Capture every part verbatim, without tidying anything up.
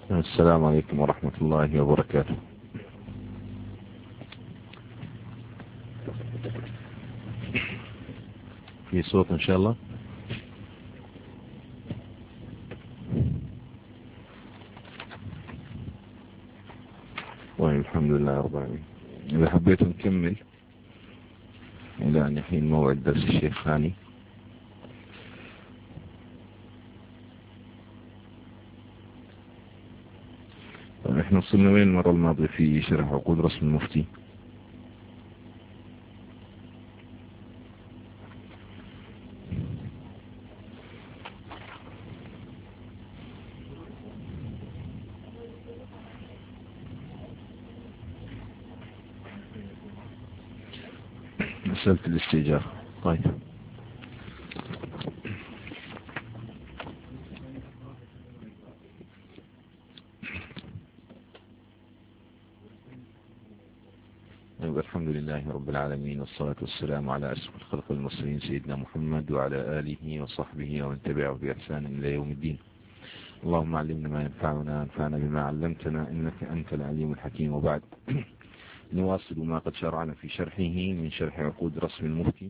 السلام عليكم ورحمة الله وبركاته. في صوت إن شاء الله. طيب الحمد لله رب العالمين. إذا حبيت نكمل إلى أن يحين موعد درس الشيخ ثاني. احنا وصلنا وين المرة الماضية في شرح عقود رسم المفتي؟ مسألة الاستئجار. طيب الحمد لله رب العالمين، والصلاة والسلام على أشرف الخلق المرسلين سيدنا محمد وعلى آله وصحبه ومن تبعه بإحسان إلى يوم الدين. اللهم علمنا ما ينفعنا، انفعنا بما علمتنا، إنك أنت العليم الحكيم. وبعد نواصل ما قد شرعنا في شرحه من شرح عقود رسم المفتي،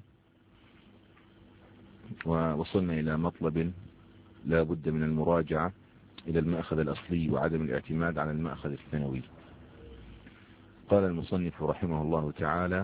ووصلنا إلى مطلب لا بد من المراجعة إلى المأخذ الأصلي وعدم الاعتماد على المأخذ الثانوي. قال المصنف رحمه الله تعالى: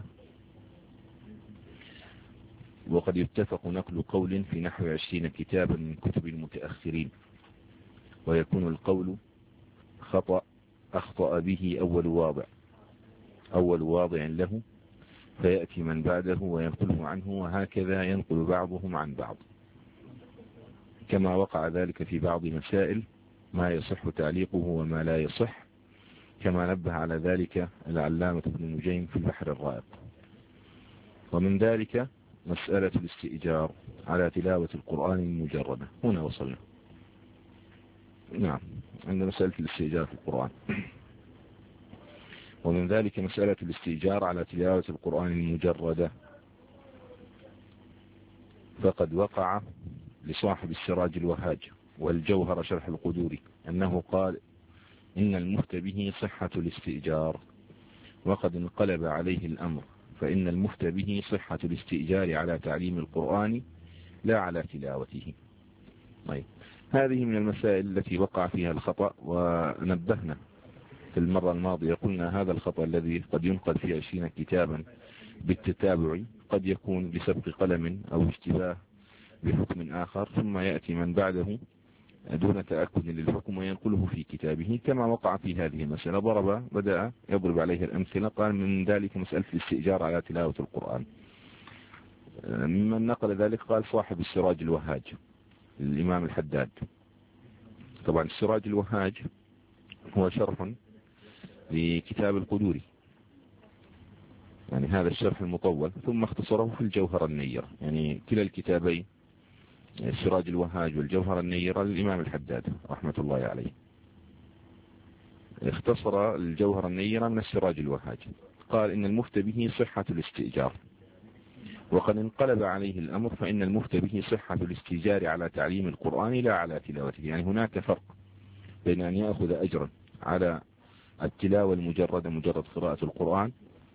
وقد يتفق نقل قول في نحو عشرين كتابا من كتب المتأخرين، ويكون القول خطأ أخطأ به أول واضع أول واضع له، فيأتي من بعده وينقله عنه، وهكذا ينقل بعضهم عن بعض، كما وقع ذلك في بعض مسائل ما يصح تعليقه وما لا يصح، كما نبه على ذلك العلامة ابن نجيم في البحر الرائق. ومن ذلك مسألة الاستئجار على تلاوة القرآن المجردة. هنا وصلنا. نعم، عند مسألة الاستئجار في القرآن. ومن ذلك مسألة الاستئجار على تلاوة القرآن المجردة، فقد وقع لصاحب السراج الوهاج والجوهر شرح القدوري أنه قال إن المفتى به صحة الاستئجار، وقد انقلب عليه الأمر، فإن المفتى به صحة الاستئجار على تعليم القرآن لا على تلاوته. طيب، هذه من المسائل التي وقع فيها الخطأ، ونبهنا في المرة الماضية قلنا هذا الخطأ الذي قد ينقل في عشرين كتابا بالتتابع قد يكون بسبق قلم أو اشتباه بحكم آخر، ثم يأتي من بعده دون تأكد للحكم وينقله في كتابه، كما وقع في هذه المسألة. ضرب بدأ يضرب عليه الأمثلة، قال من ذلك مسألة الاستئجار على تلاوة القرآن. ممن نقل ذلك قال صاحب السراج الوهاج الإمام الحداد. طبعا السراج الوهاج هو شرح لكتاب القدوري، يعني هذا الشرح المطول، ثم اختصره في الجوهر النير. يعني كلا الكتابين السراج الوهاج والجوهر النير للإمام الحداد رحمة الله عليه. اختصر الجوهر النير من السراج الوهاج. قال إن المفتى به صحة الاستئجار، وقد انقلب عليه الأمر، فإن المفتى به صحة الاستئجار على تعليم القرآن لا على تلاوته. يعني هناك فرق بين أن يأخذ أجرا على التلاوة المجردة، مجرد قراءة القرآن،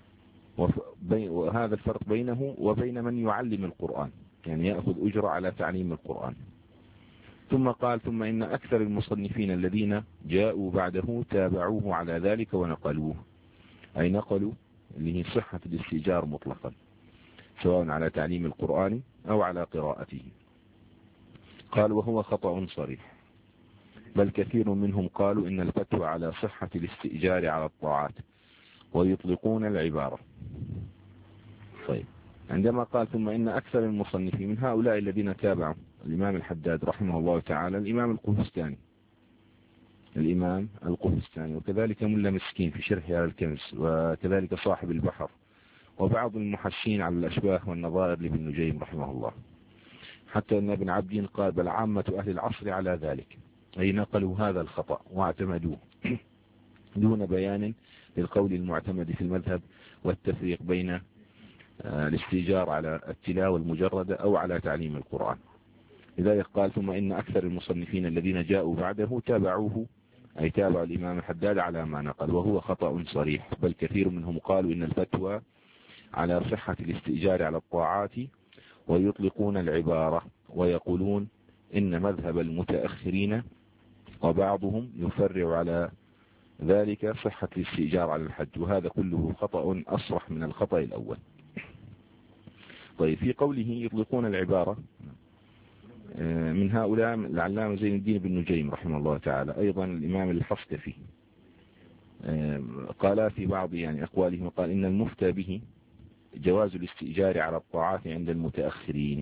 وهذا الفرق بينه وبين من يعلم القرآن، يعني يأخذ أجرة على تعليم القرآن. ثم قال ثم إن أكثر المصنفين الذين جاءوا بعده تابعوه على ذلك ونقلوه، أي نقلوا اللي هي صحة الاستئجار مطلقا، سواء على تعليم القرآن أو على قراءته. قال وهو خطأ صريح، بل كثير منهم قالوا إن الفتوى على صحة الاستئجار على الطاعات، ويطلقون العبارة. طيب، عندما قال ثم إن أكثر المصنفين من هؤلاء الذين تابعوا الإمام الحداد رحمه الله تعالى الإمام القفستاني الإمام القفستاني وكذلك ملا مسكين في شرح على الكنز، وكذلك صاحب البحر، وبعض المحشين على الأشباه والنظائر لابن نجيم رحمه الله، حتى أن ابن عبدين قال بل عامة أهل العصر على ذلك، أي نقلوا هذا الخطأ واعتمدوه دون بيان للقول المعتمد في المذهب والتفريق بين الاستئجار على التلاوة المجردة أو على تعليم القرآن. لذلك قال ثم إن أكثر المصنفين الذين جاءوا بعده تابعوه أي تابع الإمام الحداد على ما نقل، وهو خطأ صريح، بل كثير منهم قالوا إن الفتوى على صحة الاستئجار على الطاعات، ويطلقون العبارة ويقولون إن مذهب المتأخرين وبعضهم يفرع على ذلك صحة الاستئجار على الحج، وهذا كله خطأ أصرح من الخطأ الأول. طيب، في قوله يطلقون العبارة، من هؤلاء العلامة زين الدين بن نجيم رحمه الله تعالى، أيضا الإمام الحصكفي قال في بعض يعني أقوالهم، قال إن المفتى به جواز الاستئجار على الطاعات عند المتأخرين،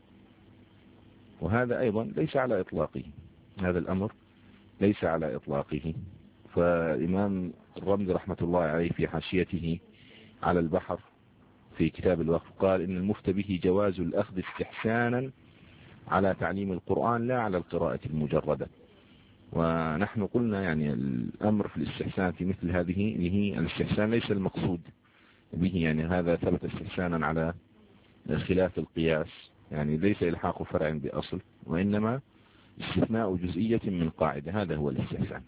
وهذا أيضا ليس على إطلاقه، هذا الأمر ليس على إطلاقه. فالإمام الرمذ رحمة الله عليه في حاشيته على البحر في كتاب الوقف قال إن المفتى به جواز الأخذ استحسانا على تعليم القرآن لا على القراءة المجردة. ونحن قلنا يعني الأمر في الاستحسان في مثل هذه اللي هي الاستحسان ليس المقصود به يعني هذا ثبت استحسانا على خلاف القياس، يعني ليس إلحاق فرع بأصل، وإنما استثناء جزئية من قاعدة، هذا هو الاستحسان.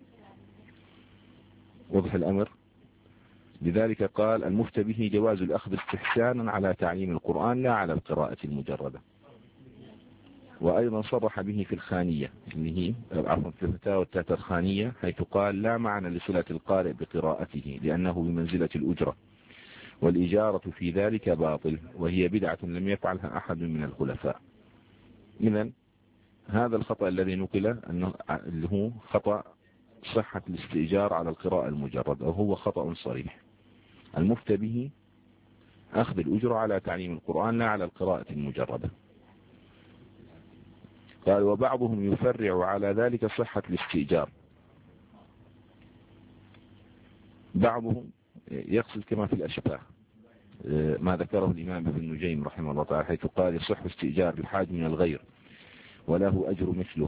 وضح الأمر. لذلك قال المفتى به جواز الأخذ استحسانا على تعليم القرآن لا على القراءة المجردة. وأيضا صرح به في الخانية اللي هي عفوا في الفتاوى التاترخانية، حيث قال لا معنى لصلة القارئ بقراءته لأنه بمنزلة الأجرة، والإجارة في ذلك باطل، وهي بدعة لم يفعلها أحد من الخلفاء. إذن هذا الخطأ الذي نقل أنه اللي هو خطأ صحة الاستئجار على القراءة المجردة، وهو خطأ صريح. المفتى به أخذ الأجرة على تعليم القرآن لا على القراءة المجردة. قال وبعضهم يفرع على ذلك صحة الاستئجار، بعضهم يقصد كما في الأشباه ما ذكره الإمام ابن نجيم رحمه الله تعالى، حيث قال يصح استئجار الحاج من الغير وله أجر مثله.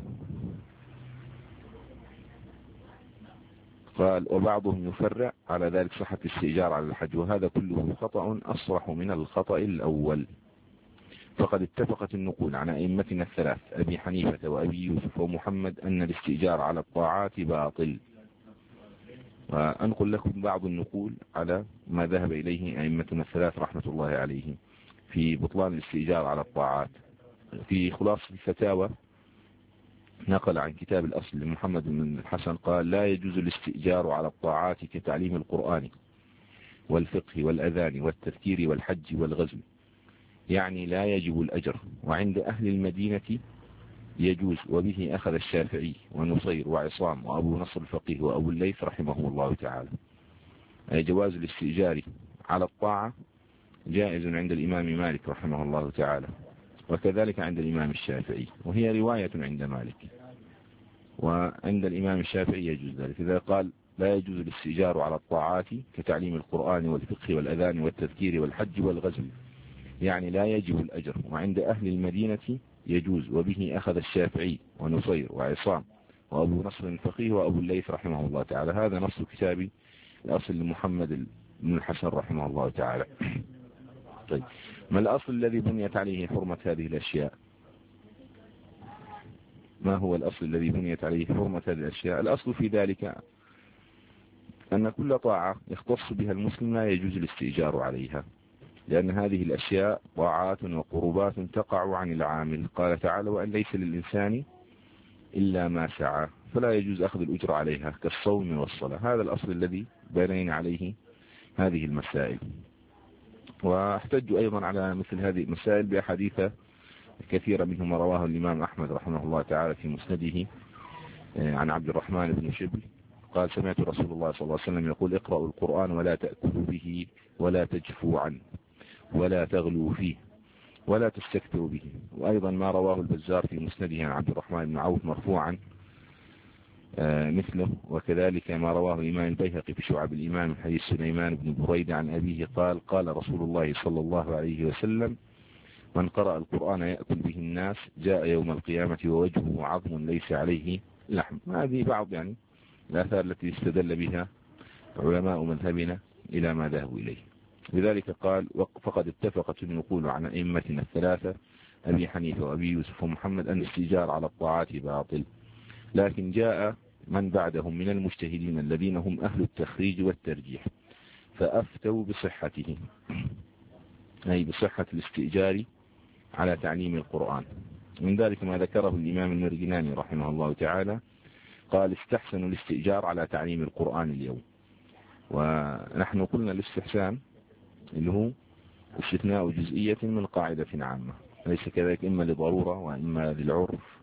قال وبعضهم يفرع على ذلك صحة الاستئجار على الحج، وهذا كله خطأ أصرح من الخطأ الأول. فقد اتفقت النقول عن أئمتنا الثلاث أبي حنيفة وأبي يوسف ومحمد أن الاستئجار على الطاعات باطل. وأنقل لكم بعض النقول على ما ذهب إليه أئمتنا الثلاث رحمة الله عليهم في بطلان الاستئجار على الطاعات. في خلاصة الفتاوى نقل عن كتاب الأصل لمحمد بن الحسن قال لا يجوز الاستئجار على الطاعات كتعليم القرآن والفقه والأذان والتذكير والحج والغزو، يعني لا يجب الأجر. وعند أهل المدينة يجوز، وبه أخذ الشافعي ونصير وعصام وأبو نصر الفقيه وأبو الليث رحمه الله تعالى. جواز الاستئجار على الطاعة جائز عند الإمام مالك رحمه الله تعالى، وكذلك عند الإمام الشافعي، وهي رواية عند مالك. وعند الإمام الشافعي يجوز ذلك، إذا قال لا يجوز الاستئجار على الطاعات كتعليم القرآن والفقه والأذان والتذكير والحج والغزو، يعني لا يجب الأجر. وعند أهل المدينة يجوز، وبه أخذ الشافعي ونصير وعصام وأبو نصر الفقيه وأبو الليث رحمه الله تعالى. هذا نص كتابي الأصل لمحمد بن الحسن رحمه الله تعالى. طيب، ما الأصل الذي بنيت عليه حرمة هذه الأشياء؟ ما هو الأصل الذي بنيت عليه حرمة هذه الأشياء؟ الأصل في ذلك أن كل طاعة يختص بها المسلم لا يجوز الاستئجار عليها، لأن هذه الأشياء طاعات وقربات تقع عن العامل. قال تعالى وأن ليس للإنسان إلا ما سعى، فلا يجوز أخذ الأجر عليها كالصوم والصلاة. هذا الأصل الذي بنينا عليه هذه المسائل. واحتج أيضا على مثل هذه المسائل بأحاديث كثيرة منهما رواه الإمام أحمد رحمه الله تعالى في مسنده عن عبد الرحمن بن شبل قال سمعت رسول الله صلى الله عليه وسلم يقول اقرأوا القرآن ولا تأكلوا به ولا تجفوا عنه ولا تغلوا فيه ولا تستكثروا به. وأيضا ما رواه البزار في مسنده عن عبد الرحمن بن عوف مرفوعا مثله، وكذلك ما رواه الإمام البيهقي في شعب الإيمان من حديث سليمان بن بريدة عن أبيه قال قال رسول الله صلى الله عليه وسلم من قرأ القرآن يأكل به الناس جاء يوم القيامة ووجهه عظم ليس عليه لحم. هذه بعض يعني الآثار التي استدل بها علماء مذهبنا إلى ما ذهبوا إليه. لذلك قال فقد اتفقت النقول عن أئمتنا الثلاثة أبي حنيفة وأبي يوسف ومحمد أن الاستئجار على الطاعات باطل، لكن جاء من بعدهم من المجتهدين الذين هم أهل التخريج والترجيح فأفتوا بصحته، أي بصحة الاستئجار على تعليم القرآن. من ذلك ما ذكره الإمام المرغناني رحمه الله تعالى، قال استحسنوا الاستئجار على تعليم القرآن اليوم. ونحن قلنا الاستحسان اللي هو استثناء جزئية من قاعدة عامة، ليس كذلك إما لضرورة وإما للعرف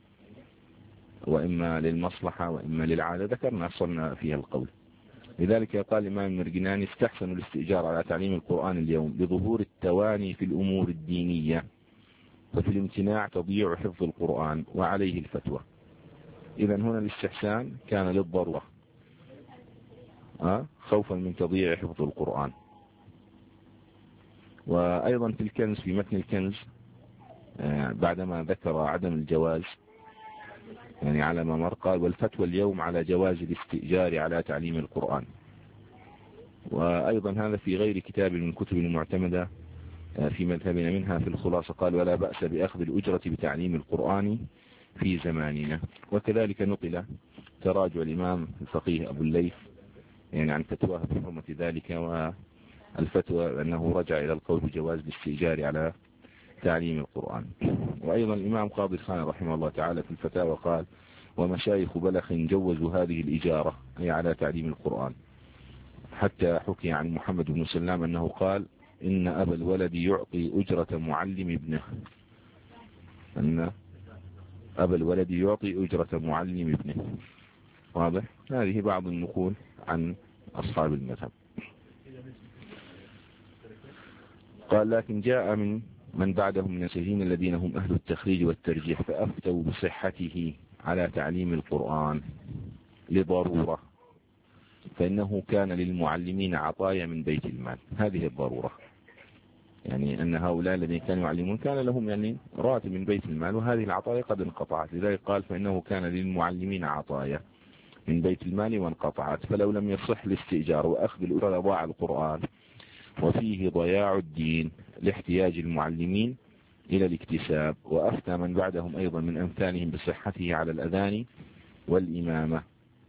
وإما للمصلحة وإما للعادة، ذكرنا أصلنا فيها القول. لذلك قال الإمام المرغناني استحسنوا الاستئجار على تعليم القرآن اليوم لظهور التواني في الأمور الدينية، ففي الامتناع تضييع حفظ القرآن وعليه الفتوى. إذن هنا الاستحسان كان للضرورة أه؟ خوفا من تضييع حفظ القرآن. وأيضا في الكنز، في متن الكنز آه بعدما ذكر عدم الجواز يعني على ما مر، قال والفتوى اليوم على جواز الاستئجار على تعليم القرآن. وأيضا هذا في غير كتاب من كتب المعتمدة في مذهبنا، منها في الخلاصة قال ولا بأس بأخذ الأجرة بتعليم القرآن في زماننا. وكذلك نقل تراجع الإمام الفقيه أبو الليث يعني عن فتواه بحرمة ذلك، والفتوى أنه رجع إلى القول بجواز الاستئجار على تعليم القرآن. وأيضا الإمام قاضي خان رحمه الله تعالى في الفتاوى قال ومشايخ بلخ جوزوا هذه الإجارة أي على تعليم القرآن، حتى حكي عن محمد بن سلام أنه قال إن أبا الولد يعطي أجرة معلم ابنه، أن أبا الولد يعطي أجرة معلم ابنه. واضح؟ هذه بعض النقول عن أصحاب المذهب. قال لكن جاء من من بعدهم من المجتهدين الذين هم أهل التخريج والترجيح فأفتوا بصحته على تعليم القرآن لضرورة، فإنه كان للمعلمين عطايا من بيت المال. هذه الضرورة يعني أن هؤلاء الذين كانوا يعلمون كان لهم يعني راتب من بيت المال، وهذه العطايا قد انقطعت. لذلك قال فإنه كان للمعلمين عطايا من بيت المال وانقطعت، فلو لم يصح الاستئجار وأخذ الأجرة ضاع القرآن وفيه ضياع الدين لاحتياج المعلمين إلى الاكتساب. وأفتى من بعدهم أيضا من أمثالهم بصحته على الأذان والإمامة.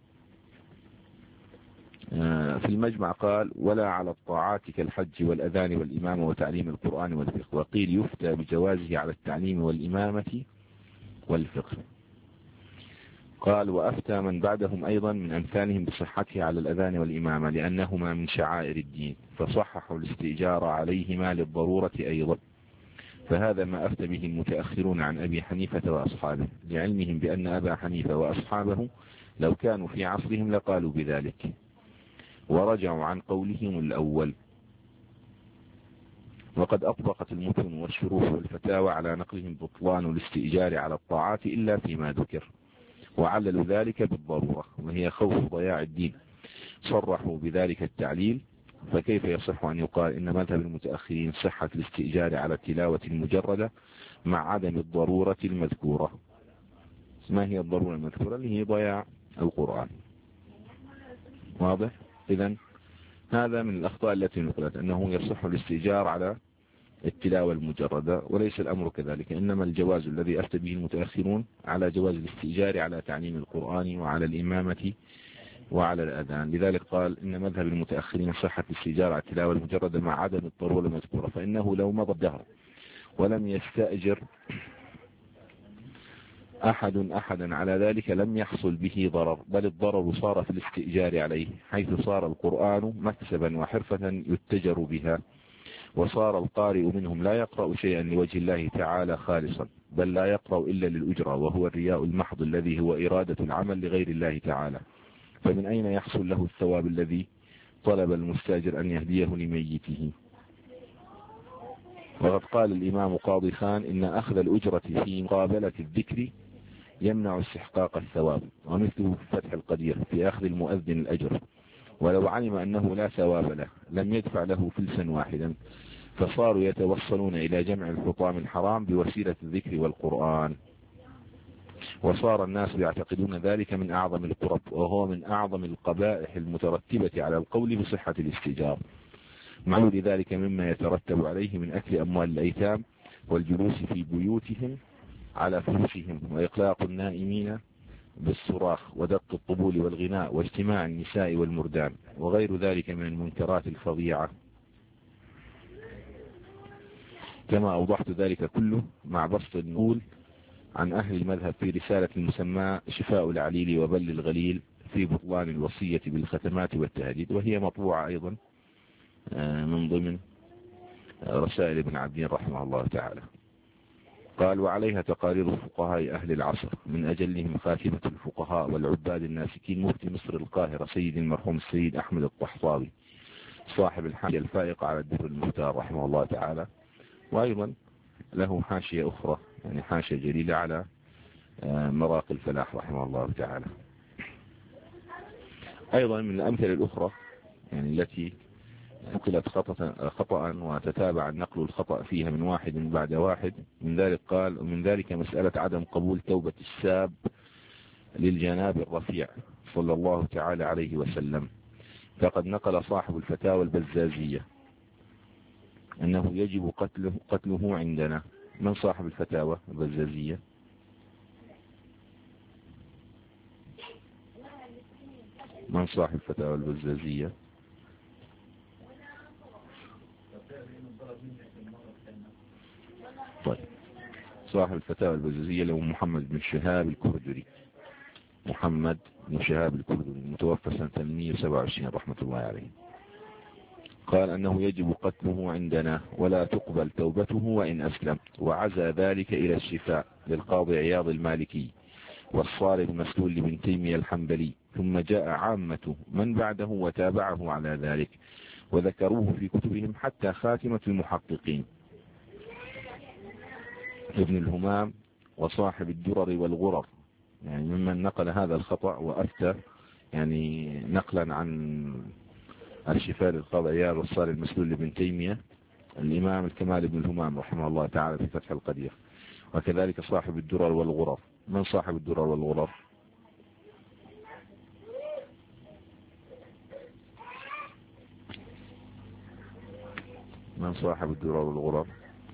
في المجمع قال ولا على الطاعات كالحج والأذان والإمامة وتعليم القرآن والفقه. وقيل يفتى بجوازه على التعليم والإمامة والفقه. قال وأفتى من بعدهم أيضا من أمثالهم بصحته على الأذان والإمامة لأنهما من شعائر الدين، فصححوا الاستئجار عليهما للضرورة أيضا. فهذا ما أفتى به المتأخرون عن أبي حنيفة وأصحابه، لعلمهم بأن أبا حنيفة وأصحابه لو كانوا في عصرهم لقالوا بذلك، ورجعوا عن قولهم الأول. وقد أطبقت المتن والشروح والفتاوى على نقلهم بطلان الاستئجار على الطاعات إلا فيما ذكر، وعللوا ذلك بالضرورة وهي خوف ضياع الدين، صرحوا بذلك التعليل. فكيف يصح أن يقال إن مذهب المتأخرين صحة الاستئجار على التلاوة المجردة مع عدم الضرورة المذكورة؟ ما هي الضرورة المذكورة؟ اللي هي ضياع القرآن. واضح؟ إذن هذا من الأخطاء التي نقلت، أنه يصح الاستئجار على التلاوة المجردة، وليس الأمر كذلك، إنما الجواز الذي أفتى به المتأخرون على جواز الاستئجار على تعليم القرآن وعلى الإمامة وعلى الأذان. لذلك قال إن مذهب المتأخرين صحة الاستئجار على التلاوة المجردة مع عدم الضرورة المذكورة، فإنه لو مضى الدهر ولم يستأجر أحد أحدا على ذلك لم يحصل به ضرر، بل الضرر صار في الاستئجار عليه، حيث صار القرآن مكسبا وحرفة يتجر بها، وصار القارئ منهم لا يقرأ شيئا لوجه الله تعالى خالصا، بل لا يقرأ إلا للأجرة، وهو الرياء المحض الذي هو إرادة العمل لغير الله تعالى. فمن أين يحصل له الثواب الذي طلب المستاجر أن يهديه لميته؟ وقد قال الإمام قاضي خان إن أخذ الأجرة في مقابلة الذكر يمنع استحقاق الثواب، ومثله فتح القدير في أخذ المؤذن الأجر، ولو علم أنه لا ثواب له لم يدفع له فلسا واحدا، فصاروا يتوصلون إلى جمع الحطام الحرام بوسيلة الذكر والقرآن، وصار الناس يعتقدون ذلك من أعظم القرب، وهو من أعظم القبائح المترتبة على القول بصحة الاستئجار، مع ذلك مما يترتب عليه من أكل أموال الأيتام والجلوس في بيوتهم على فلوسهم وإقلاق النائمين بالصراخ ودق الطبول والغناء واجتماع النساء والمردان وغير ذلك من المنكرات الفظيعة، كما أوضحت ذلك كله مع بسط النقول عن أهل المذهب في رسالة المسمى شفاء العليل وبل الغليل في بطلان الوصية بالختمات والتهديد، وهي مطبوعة أيضا من ضمن رسائل ابن عبدين رحمه الله تعالى. قال: وعليها تقارير فقهاء أهل العصر، من أجلهم خاتمة الفقهاء والعباد الناسكين مفتي مصر القاهرة سيد المرحوم السيد أحمد الطحطاوي صاحب الحاشية الفائقة على الدر المختار رحمه الله تعالى، وأيضا له حاشية أخرى يعني حاشية جليلة على مراقي الفلاح رحمه الله تعالى. أيضا من الأمثلة الأخرى يعني التي نقلت خطأ, خطأ وتتابع النقل الخطأ فيها من واحد بعد واحد، من ذلك قال: ومن ذلك مسألة عدم قبول توبة الشاب للجناب الرفيع صلى الله تعالى عليه وسلم، فقد نقل صاحب الفتاوى البزازية أنه يجب قتله, قتله عندنا. من صاحب الفتاوى البزازية؟ من صاحب الفتاوى البزازية؟ طيب، صاحب الفتاوى البزازية له محمد بن شهاب الكردري، محمد بن شهاب الكردري المتوفى سنة ثمانمائة وسبعة وعشرين رحمة الله عليه. قال أنه يجب قتله عندنا ولا تقبل توبته وإن أسلم، وعزى ذلك إلى الشفاء للقاضي عياض المالكي والصارم المسلول لابن تيمية الحنبلي، ثم جاء عامة من بعده وتابعه على ذلك وذكروه في كتبهم حتى خاتمة المحققين ابن الهمام وصاحب الدرر والغرر، يعني ممن نقل هذا الخطأ وأفتى يعني نقلا عن الشفاء للقاضي عياض والصارم المسلول لابن تيمية الإمام الكمال بن الهمام رحمه الله تعالى في فتح القدير، وكذلك صاحب الدرر والغرر. من صاحب الدرر والغرر؟ من صاحب الدرر والغرر؟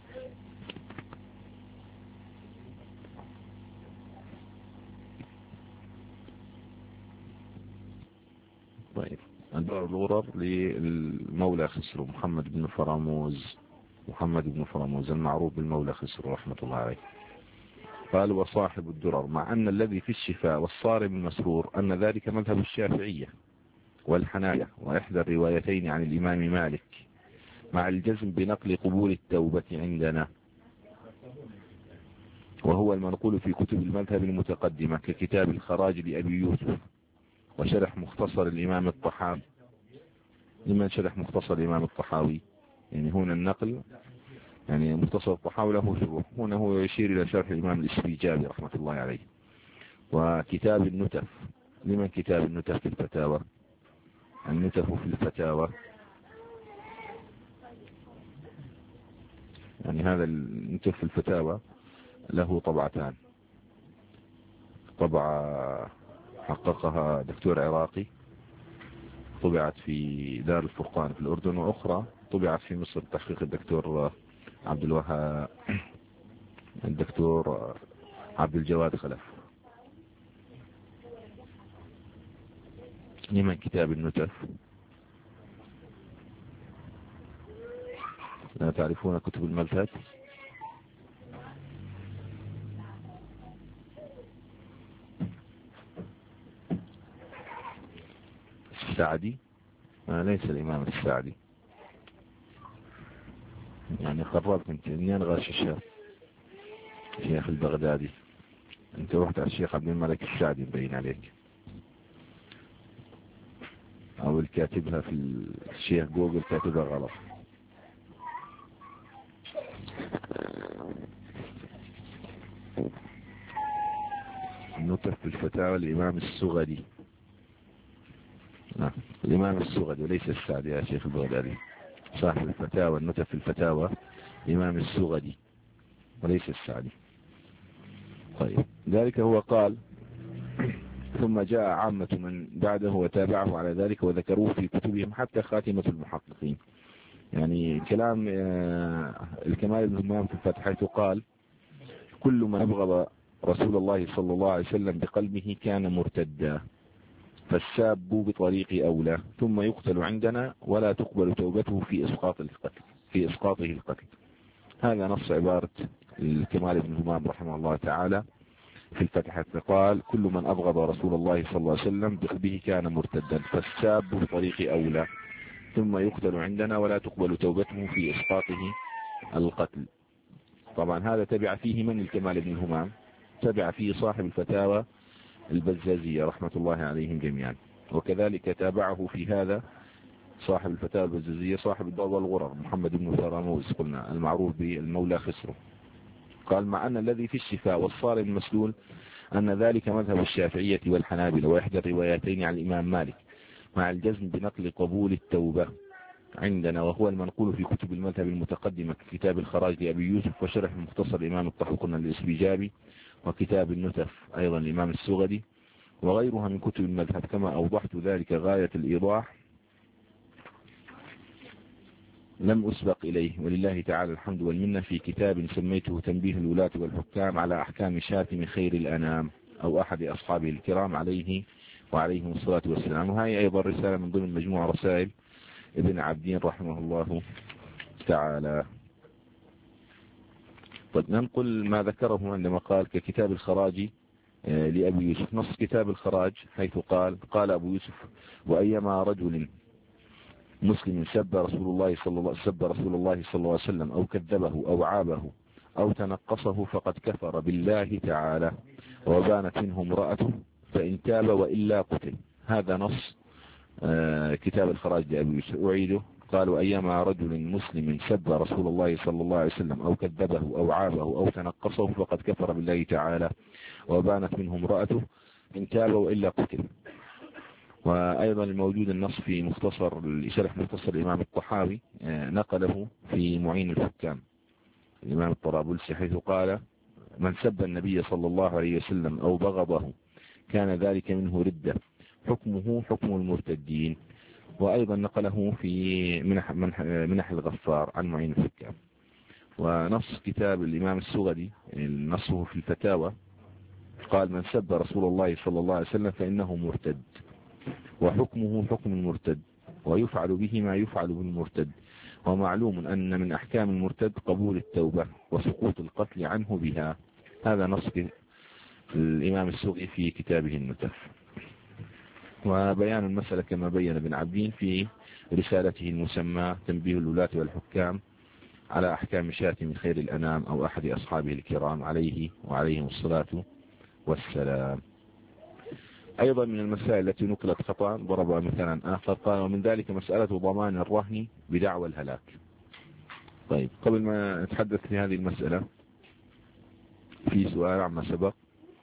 طيب، الدرر والغرر للمولى خسرو محمد بن فراموز، محمد بن فراموز المعروف بالمولى خسرو رحمة الله عليه. قال: وصاحب الدرر، مع أن الذي في الشفاء والصارم المسرور أن ذلك مذهب الشافعية والحنابلة وإحدى الروايتين عن الإمام مالك، مع الجزم بنقل قبول التوبة عندنا، وهو المنقول في كتب المذهب المتقدمة ككتاب الخراج لأبي يوسف وشرح مختصر الإمام الطحاوي. لمن شرح مختصر الإمام الطحاوي؟ يعني هنا النقل يعني مختصر الطحاوي له شروح، هنا هو يشير إلى شرح الإمام الإسبيجابي رحمة الله عليه. وكتاب النتف، لمن كتاب النتف في الفتاوى؟ النتف في الفتاوى يعني هذا النتف في الفتاوى له طبعتان، طبعة حققها دكتور عراقي طبعت في دار الفرقان في الأردن، وأخرى طبعت في مصر تحقيق الدكتور عبد الوهاب الدكتور عبد الجواد خلف. لمن كتاب النتف؟ لا تعرفون كتب المذهب؟ السعدي؟ آه ليس الإمام السعدي، يعني خربت انت منين غاششها شيخ البغدادي، انت رحت على الشيخ عبد الملك السعدي مبين عليك، او الكاتبها في الشيخ جوجل كاتبها غلط. النتف في الفتاوى الإمام السغدي، نعم الإمام السغدي وليس السعدي يا شيخ البغدادي، صاحب الفتاوى النتف في الفتاوى الإمام السغدي وليس السعدي. طيب، ذلك هو قال: ثم جاء عامة من بعده وتابعه على ذلك وذكروه في كتبهم حتى خاتمة المحققين. يعني كلام الكمال بن همام في الفتح حيث قال: كل من أبغض رسول الله صلى الله عليه وسلم بقلبه كان مرتدا، فالساب بطريق أولى، ثم يقتل عندنا ولا تقبل توبته في إسقاط القتل في إسقاطه القتل. هذا نص عبارة الكمال بن همام رحمه الله تعالى في الفتحة، قال كل من أبغض رسول الله صلى الله عليه وسلم بقلبه كان مرتدا، فالساب بطريق أولى، ثم يقتل عندنا ولا تقبل توبته في إسقاطه القتل. طبعا هذا تبع فيه من الكمال بن همام؟ تبع فيه صاحب الفتاوى البزازية رحمة الله عليهم جميعا، وكذلك تابعه في هذا صاحب الفتاوى البزازية صاحب الضوء والغرر محمد بن ثراموس قلنا المعروف بالمولى خسرو، قال مع أن الذي في الشفاء والصارم المسلول أن ذلك مذهب الشافعية والحنابلة وإحدى الروايتين عن الإمام مالك، مع الجزم بنقل قبول التوبة عندنا، وهو المنقول في كتب المذهب المتقدمة ككتاب الخراج لأبي يوسف، وشرح المختصر الإمام الطحوقنا الإسبيجابي، وكتاب النتف أيضا الإمام السغدي، وغيرها من كتب المذهب، كما أوضحت ذلك غاية الإيضاح لم أسبق إليه ولله تعالى الحمد والمنة في كتاب سميته تنبيه الولاة والحكام على أحكام شاتم خير الأنام أو أحد أصحابه الكرام عليه وعليهم الصلاة والسلام، وهي أيضا رسالة من ضمن مجموعة رسائل ابن عبدين رحمه الله تعالى. طيب ننقل ما ذكره عندما قال ككتاب الخراج لأبي يوسف، نص كتاب الخراج حيث قال قال أبو يوسف وأيما رجل مسلم سب رسول الله صلى الله سب رسول الله صلى الله عليه وسلم أو كذبه أو عابه أو تنقصه فقد كفر بالله تعالى وبانت منه امرأته فإن تاب وإلا قتل. هذا نص كتاب الخراج لأبي يوسف. أعيده، قالوا أيما رجل مسلم سب رسول الله صلى الله عليه وسلم أو كذبه أو عابه أو تنقصه فقد كفر بالله تعالى وبانت منه امرأته إن تاب وإلا قتل. وأيضا الموجود النص في مختصر شرح مختصر الإمام الطحاوي نقله في معين الحكام الإمام الطرابلسي حيث قال من سب النبي صلى الله عليه وسلم أو بغضه كان ذلك منه ردة حكمه حكم المرتدين. وأيضا نقله في منح, منح الغفار عن معين الحكام. ونص كتاب الإمام السغدي نصه في الفتاوى قال من سب رسول الله صلى الله عليه وسلم فإنه مرتد وحكمه حكم المرتد ويفعل به ما يفعل بالمرتد، ومعلوم أن من أحكام المرتد قبول التوبة وسقوط القتل عنه بها. هذا نص الإمام السغدي في كتابه النتف. وبيان المسألة كما بين ابن عبدين في رسالته المسمى تنبيه الولاة والحكام على أحكام شاتم خير الأنام أو أحد أصحابه الكرام عليه وعليهم الصلاة والسلام. أيضا من المسائل التي نقلت خطأ ضرب مثلا آخر قال ومن ذلك مسألة ضمان الرهن بدعوى الهلاك. طيب قبل ما نتحدث في هذه المسألة في سؤال عما سبق.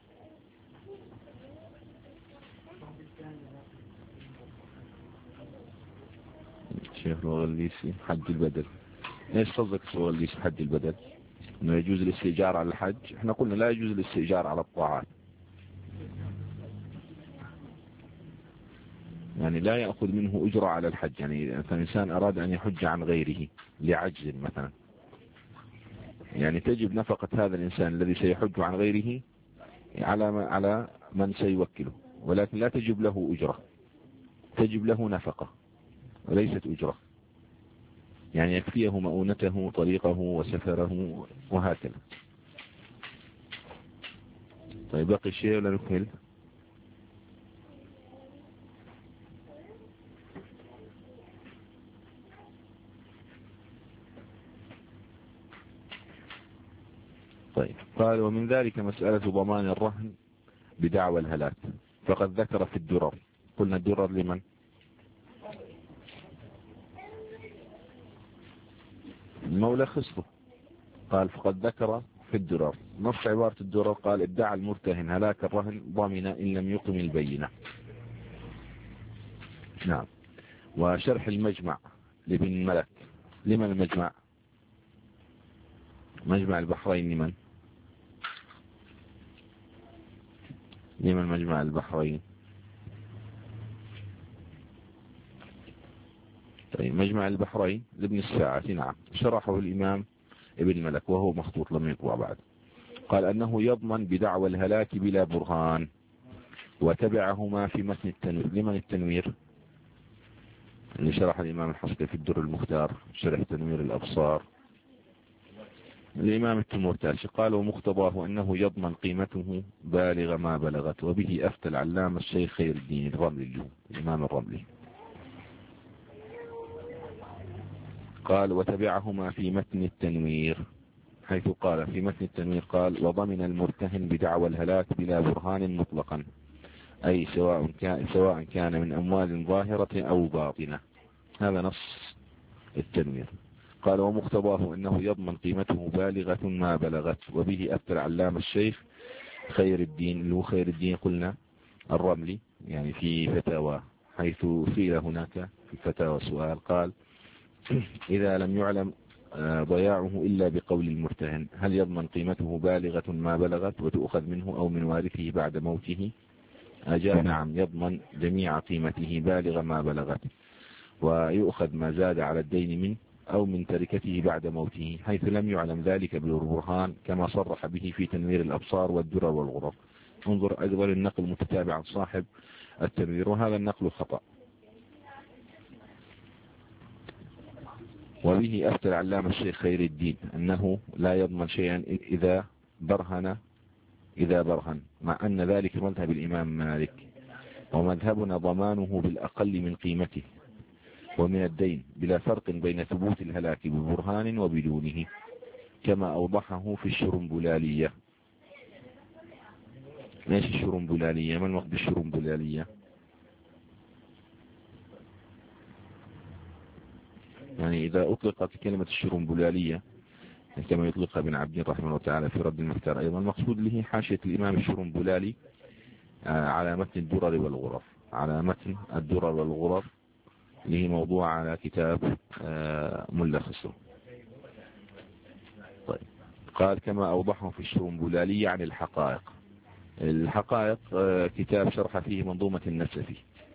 شيخ الغليسي حج البدل، ايش قصدك الغليسي حج البدل؟ انه يجوز الاستئجار على الحج؟ احنا قلنا لا يجوز الاستئجار على الطاعات، يعني لا يأخذ منه أجرة على الحج. يعني فإنسان أراد أن يحج عن غيره لعجز مثلا، يعني تجب نفقة هذا الإنسان الذي سيحج عن غيره على على من سيوكله، ولكن لا تجب له أجرة، تجب له نفقة وليست أجرة، يعني يكفيه مؤونته طريقه وسفره وهكذا. طيب باقي الشيء ولا نكمل؟ طيب قال ومن ذلك مسألة ضمان الرهن بدعوى الهلاك، فقد ذكر في الدرر. قلنا الدرر لمن؟ المولى خسره. قال فقد ذكر في الدرر نص عبارة الدرر قال ادعى المرتهن هلاك الرهن ضامن إن لم يقم البينة. نعم. وشرح المجمع لابن ملك. لمن المجمع؟ مجمع البحرين لمن؟ لمن مجمع البحرين؟ طيب مجمع البحرين لابن الساعة. نعم شرحه الإمام ابن ملك وهو مخطوط لم يطبع بعد. قال أنه يضمن بدعوى الهلاك بلا برهان. وتبعهما في متن التنوير. لمن التنوير؟ اللي شرح الإمام الحصري في الدر المختار شرح تنوير الأبصار الإمام التمرتاشي. قال ومقتضاه أنه يضمن قيمته بالغ ما بلغت. وبه أفتى العلامة الشيخ خير الدين الرملي الإمام الرملي. قال وتبعهما في متن التنوير حيث قال في متن التنوير قال وضمن المرتهن بدعوى الهلاك بلا برهان مطلقا، أي سواء كان, سواء كان من أموال ظاهرة أو باطنة. هذا نص التنوير. قال ومقتضاه أنه يضمن قيمته بالغة ما بلغت. وبه أفتى العلامة الشيخ خير الدين اللي هو خير الدين قلنا الرملي يعني في فتاوى، حيث سئل هناك في فتاوى سؤال قال إذا لم يعلم ضياعه إلا بقول المرتهن هل يضمن قيمته بالغة ما بلغت وتؤخذ منه أو من وارثه بعد موته؟ أجاب نعم يضمن جميع قيمته بالغ ما بلغت، ويؤخذ ما زاد على الدين منه أو من تركته بعد موته حيث لم يعلم ذلك بالبرهان كما صرح به في تنوير الأبصار والدرر والغرر. انظر أيضا النقل متتابع عن صاحب التنوير، وهذا النقل خطأ. وبه أفتى العلامة الشيخ خير الدين أنه لا يضمن شيئا إذا برهن إذا برهن مع أن ذلك مذهب الإمام مالك، ومذهبنا ضمانه بالأقل من قيمته ومن الدين بلا فرق بين ثبوت الهلاك ببرهان وبدونه كما أوضحه في الشرنبلالية. ايش الشرنبلالية؟ ما المقصود بالشرنبلالية؟ يعني إذا أطلقت كلمة الشرنبلالية كما يطلقها ابن عبدين رحمه الله تعالى في رد المختار أيضا، المقصود له حاشية الإمام الشرنبلالي على متن الدرر والغرر، على متن الدرر والغرر اللي هي موضوع على كتاب ملا خسرو. طيب قال كما أوضحه في الشرنبلالي عن الحقائق. الحقائق كتاب شرح فيه منظومة النسفي.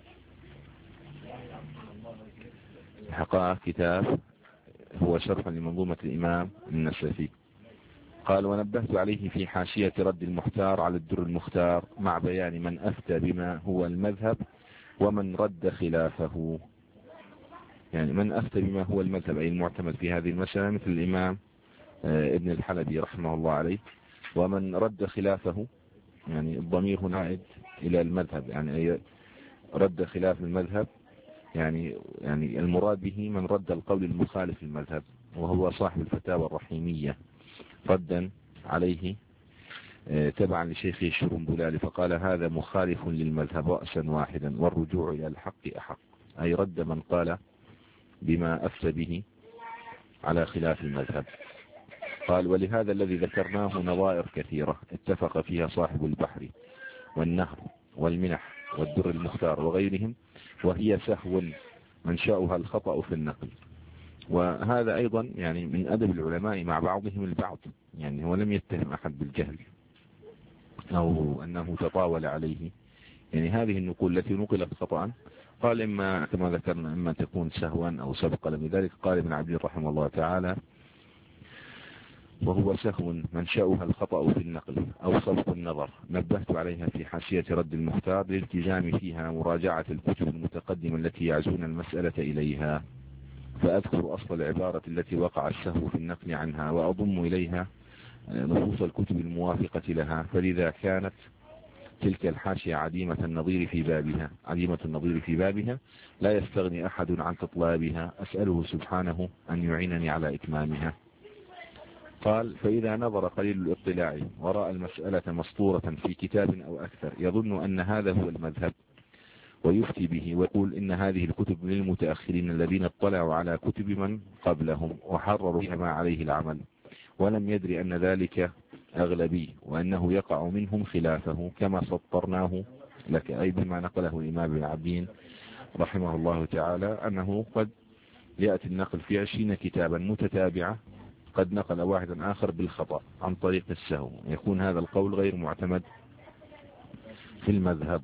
الحقائق كتاب هو شرح لمنظومة الإمام النسفي. قال ونبهت عليه في حاشية رد المختار على الدر المختار مع بيان من أفتى بما هو المذهب ومن رد خلافه. يعني من أفتى بما هو المذهب أي المعتمد في هذه المسألة مثل الإمام ابن الحلبي رحمه الله عليه، ومن رد خلافه يعني الضمير هنا عائد إلى المذهب، يعني رد خلاف المذهب يعني يعني المراد به من رد القول المخالف للمذهب، وهو صاحب الفتاوى الرحيمية ردا عليه تبعا لشيخه الشرنبلالي فقال هذا مخالف للمذهب رأسا واحدا والرجوع إلى الحق أحق، أي رد من قال بما أفتى به على خلاف المذهب. قال ولهذا الذي ذكرناه نظائر كثيرة اتفق فيها صاحب البحر والنهر والمنح والدر المختار وغيرهم، وهي سهو منشأها الخطأ في النقل. وهذا أيضا يعني من أدب العلماء مع بعضهم البعض، يعني هو لم يتهم أحد بالجهل أو أنه تطاول عليه، يعني هذه النقول التي نقلت خطأ قال إما كما ذكرنا إما تكون سهوا أو سبق لذلك. قال ابن عبدين رحمه الله تعالى وهو سهو منشأها الخطأ في النقل أو سبق النظر. نبهت عليها في حاشية رد المختار للالتزام فيها مراجعة الكتب المتقدمة التي يعزون المسألة إليها، فأذكر أصل العبارة التي وقع السهو في النقل عنها وأضم إليها نصوص الكتب الموافقة لها، فلذا كانت تلك الحاشية عديمة النظير في بابها عديمة النظير في بابها لا يستغني أحد عن تطلابها، أسأله سبحانه أن يعينني على إتمامها. قال فإذا نظر قليل الاطلاع ورأى المسألة مسطورة في كتاب أو أكثر يظن أن هذا هو المذهب ويفتي به ويقول إن هذه الكتب للمتأخرين الذين اطلعوا على كتب من قبلهم وحرروا بها ما عليه العمل، ولم يدري أن ذلك أغلبي وأنه يقع منهم خلافه كما سطرناه لك، أي بما نقله الإمام ابن عبدين رحمه الله تعالى أنه قد يأتي النقل في عشرين كتابا متتابعة قد نقل واحدا آخر بالخطأ عن طريق السهو، يكون هذا القول غير معتمد في المذهب.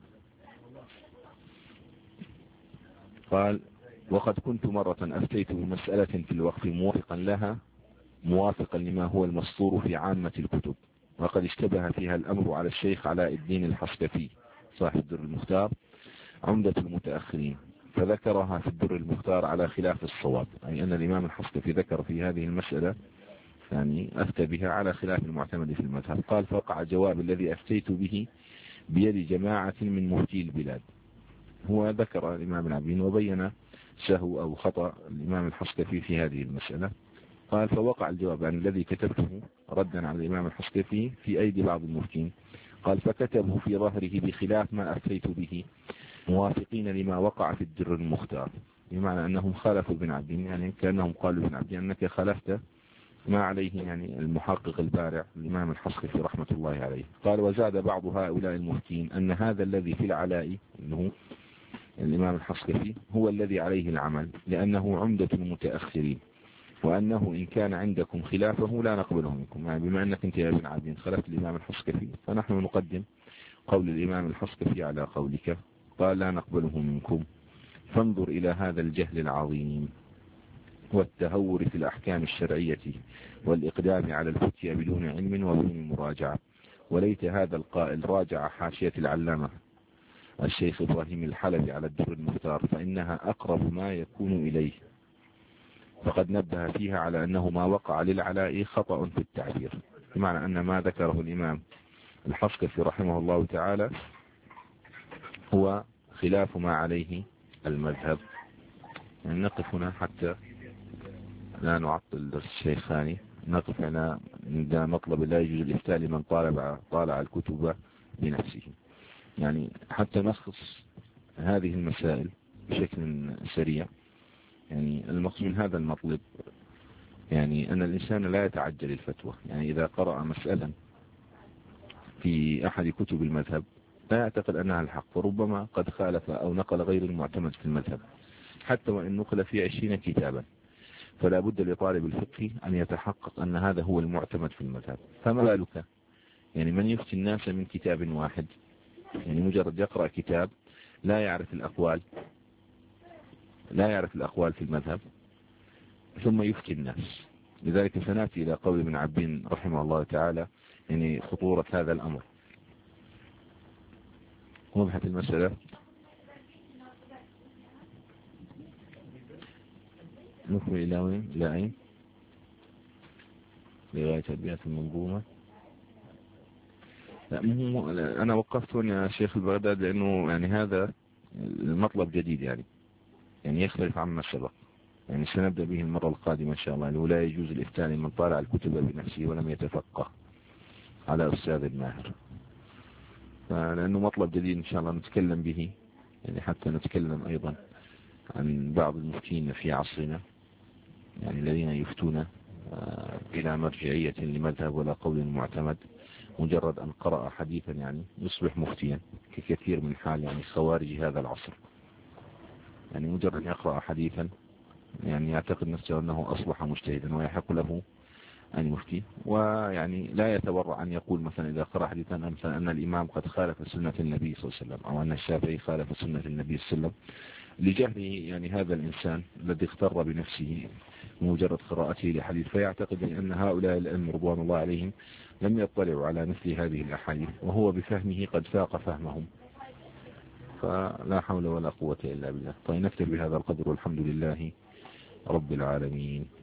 قال وقد كنت مرة أفتيت بمسألة في الوقت موافقا لها موافقا لما هو المسطور في عامة الكتب، وقد اشتبه فيها الأمر على الشيخ علاء الدين الحصكفي صاحب الدر المختار عمدة المتأخرين، فذكرها في الدر المختار على خلاف الصواب، أي أن الإمام الحصكفي ذكر في هذه المسألة يعني أفتى بها على خلاف المعتمد في المذهب. قال: فوقع جواب الذي أفتيت به بيد جماعة من مفتي البلاد. هو ذكر الإمام العبين وبين سهو أو خطأ الإمام الحصكفي في هذه المسألة. قال: فوقع الجواب عن الذي كتبته ردا على الإمام الحصكفي في أيدي بعض المفتين. قال: فكتبوا في ظهره بخلاف ما أفتيت به موافقين لما وقع في الدر المختار، بمعنى أنهم خالفوا ابن عبدين، يعني كأنهم قالوا ابن عبدين أنك خالفت ما عليه يعني المحقق البارع الإمام الحصكفي رحمة الله عليه. قال: وزاد بعض هؤلاء المفتين أن هذا الذي في العلاء أنه الإمام الحصكفي هو الذي عليه العمل، لأنه عمدة المتأخرين، وأنه إن كان عندكم خلافه لا نقبله منكم. يعني بما أنك أنت يا ابن عبدين خلفت الإمام الحصكفي، فنحن نقدم قول الإمام الحصكفي على قولك. قال: لا نقبله منكم. فانظر إلى هذا الجهل العظيم والتهور في الأحكام الشرعية والإقدام على الفتية بدون علم وبدون مراجعة. وليت هذا القائل راجع حاشية العلامة الشيخ إبراهيم الحلبي على الدر المختار، فإنها أقرب ما يكون إليه، فقد نبه فيها على أنه ما وقع للعلاء خطأ في التعبير، بمعنى أن ما ذكره الإمام الحصكفي رحمه الله تعالى هو خلاف ما عليه المذهب. يعني نقف هنا حتى لا نعطل درس الشيخاني. نقف هنا عند مطلب لا يجوز الإفتاء لمن طالع, طالع الكتب بنفسه، يعني حتى نخص هذه المسائل بشكل سريع. يعني المقصود من هذا المطلب يعني أن الإنسان لا يتعجل الفتوى، يعني إذا قرأ مسألة في أحد كتب المذهب لا يعتقد أنها الحق، وربما قد خالف أو نقل غير المعتمد في المذهب حتى وإن نقل في عشرين كتابا، فلا بد لطالب الفقه أن يتحقق أن هذا هو المعتمد في المذهب. فما بالك يعني من يفتي الناس من كتاب واحد، يعني مجرد يقرأ كتاب لا يعرف الأقوال لا يعرف الأقوال في المذهب ثم يفتي الناس. لذلك سنأتي إلى قول ابن عبين رحمه الله تعالى يعني خطورة هذا الأمر. وضحت المسألة؟ نكمل إلى وين؟ إلى أين؟ لغاية البيئة المنظومة. لا مو أنا وقفت هنا يا شيخ البغداد لأنه يعني هذا المطلب جديد، يعني يعني يختلف عما سبق. يعني سنبدأ به المرة القادمة إن شاء الله. يعني لا يجوز الإفتاء لمن طالع الكتب بنفسه ولم يتفقه على أستاذ الماهر، لأنه مطلب جديد إن شاء الله نتكلم به، يعني حتى نتكلم أيضا عن بعض المفتين في عصرنا يعني الذين يفتون بلا مرجعية لمذهب ولا قول معتمد، مجرد أن قرأ حديثا يعني يصبح مفتيا، ككثير من حال يعني خوارج هذا العصر. يعني مجرد أن يقرأ حديثا يعني يعتقد نفسه أنه أصبح مجتهدا ويحق له أن يفتي، ويعني لا يتورع أن يقول مثلا إذا قرأ حديثا مثلا أن الإمام قد خالف سنة النبي صلى الله عليه وسلم، أو أن الشافعي خالف سنة النبي صلى الله عليه وسلم، لجهله يعني هذا الإنسان الذي اغتر بنفسه بمجرد قراءته لحديث، فيعتقد أن هؤلاء الأئمة رضوان الله عليهم لم يطلعوا على مثل هذه الأحاديث، وهو بفهمه قد فاق فهمهم. فلا حول ولا قوة إلا بالله. طيب نكتب بهذا القدر والحمد لله رب العالمين.